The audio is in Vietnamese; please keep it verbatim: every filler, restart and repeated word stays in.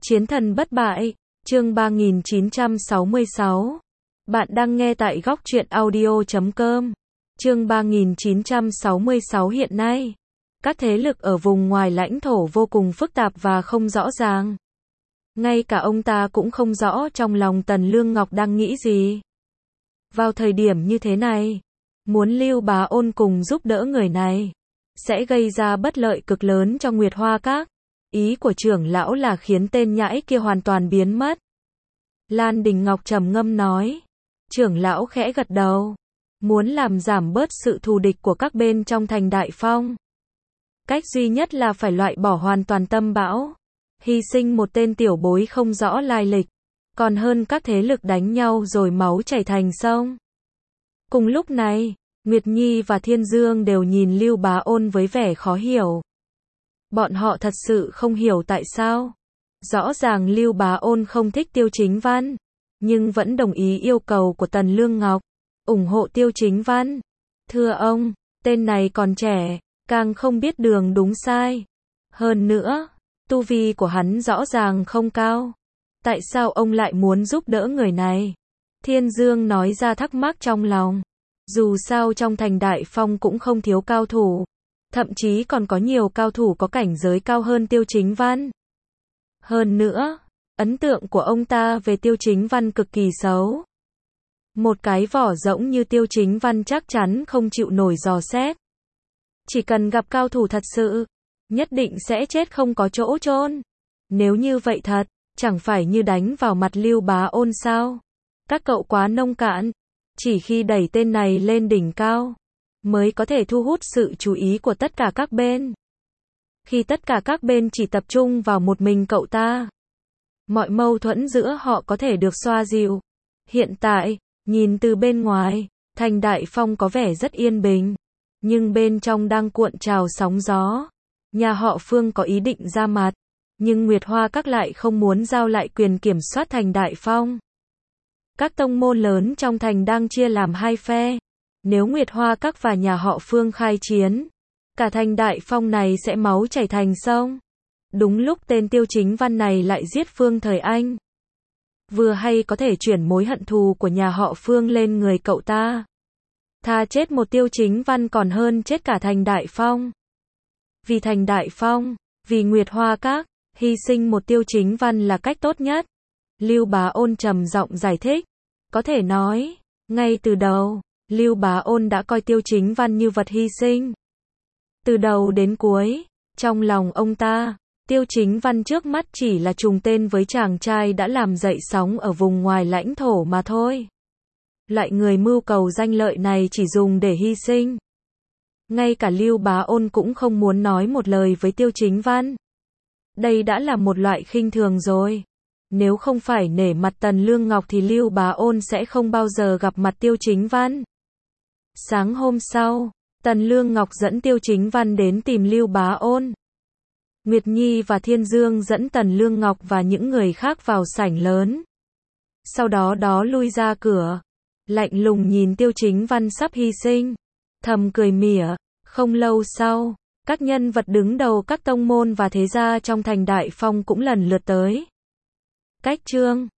Chiến thần bất bại, chương ba nghìn chín trăm sáu mươi sáu. Bạn đang nghe tại góc truyện audio chấm com. Chương ba nghìn chín trăm sáu mươi sáu hiện nay, các thế lực ở vùng ngoài lãnh thổ vô cùng phức tạp và không rõ ràng. Ngay cả ông ta cũng không rõ trong lòng Tần Lương Ngọc đang nghĩ gì. Vào thời điểm như thế này, muốn Lưu Bá Ôn cùng giúp đỡ người này, sẽ gây ra bất lợi cực lớn cho Nguyệt Hoa Các. Ý của trưởng lão là khiến tên nhãi kia hoàn toàn biến mất. Lan Đình Ngọc trầm ngâm nói. Trưởng lão khẽ gật đầu. Muốn làm giảm bớt sự thù địch của các bên trong thành Đại Phong. Cách duy nhất là phải loại bỏ hoàn toàn Tâm Bão. Hy sinh một tên tiểu bối không rõ lai lịch. Còn hơn các thế lực đánh nhau rồi máu chảy thành sông. Cùng lúc này, Nguyệt Nhi và Thiên Dương đều nhìn Lưu Bá Ôn với vẻ khó hiểu. Bọn họ thật sự không hiểu tại sao. Rõ ràng Lưu Bá Ôn không thích Tiêu Chính Văn, nhưng vẫn đồng ý yêu cầu của Tần Lương Ngọc, ủng hộ Tiêu Chính Văn. Thưa ông, tên này còn trẻ, càng không biết đường đúng sai. Hơn nữa, tu vi của hắn rõ ràng không cao. Tại sao ông lại muốn giúp đỡ người này? Thiên Dương nói ra thắc mắc trong lòng. Dù sao trong thành Đại Phong cũng không thiếu cao thủ. Thậm chí còn có nhiều cao thủ có cảnh giới cao hơn Tiêu Chính Văn. Hơn nữa, ấn tượng của ông ta về Tiêu Chính Văn cực kỳ xấu. Một cái vỏ rỗng như Tiêu Chính Văn chắc chắn không chịu nổi dò xét. Chỉ cần gặp cao thủ thật sự, nhất định sẽ chết không có chỗ chôn. Nếu như vậy thật, chẳng phải như đánh vào mặt Lưu Bá Ôn sao? Các cậu quá nông cạn, chỉ khi đẩy tên này lên đỉnh cao, mới có thể thu hút sự chú ý của tất cả các bên. Khi tất cả các bên chỉ tập trung vào một mình cậu ta, mọi mâu thuẫn giữa họ có thể được xoa dịu. Hiện tại, nhìn từ bên ngoài, thành Đại Phong có vẻ rất yên bình, nhưng bên trong đang cuộn trào sóng gió. Nhà họ Phương có ý định ra mặt, nhưng Nguyệt Hoa Các lại không muốn giao lại quyền kiểm soát thành Đại Phong. Các tông môn lớn trong thành đang chia làm hai phe. Nếu Nguyệt Hoa Các và nhà họ Phương khai chiến, cả thành Đại Phong này sẽ máu chảy thành sông. Đúng lúc tên Tiêu Chính Văn này lại giết Phương Thời Anh. Vừa hay có thể chuyển mối hận thù của nhà họ Phương lên người cậu ta. Thà chết một Tiêu Chính Văn còn hơn chết cả thành Đại Phong. Vì thành Đại Phong, vì Nguyệt Hoa Các, hy sinh một Tiêu Chính Văn là cách tốt nhất. Lưu Bá Ôn trầm giọng giải thích. Có thể nói, ngay từ đầu, Lưu Bá Ôn đã coi Tiêu Chính Văn như vật hy sinh. Từ đầu đến cuối, trong lòng ông ta, Tiêu Chính Văn trước mắt chỉ là trùng tên với chàng trai đã làm dậy sóng ở vùng ngoài lãnh thổ mà thôi. Loại người mưu cầu danh lợi này chỉ dùng để hy sinh. Ngay cả Lưu Bá Ôn cũng không muốn nói một lời với Tiêu Chính Văn. Đây đã là một loại khinh thường rồi. Nếu không phải nể mặt Tần Lương Ngọc thì Lưu Bá Ôn sẽ không bao giờ gặp mặt Tiêu Chính Văn. Sáng hôm sau, Tần Lương Ngọc dẫn Tiêu Chính Văn đến tìm Lưu Bá Ôn. Nguyệt Nhi và Thiên Dương dẫn Tần Lương Ngọc và những người khác vào sảnh lớn. Sau đó đó lui ra cửa, lạnh lùng nhìn Tiêu Chính Văn sắp hy sinh, thầm cười mỉa. Không lâu sau, các nhân vật đứng đầu các tông môn và thế gia trong thành Đại Phong cũng lần lượt tới. Cách chương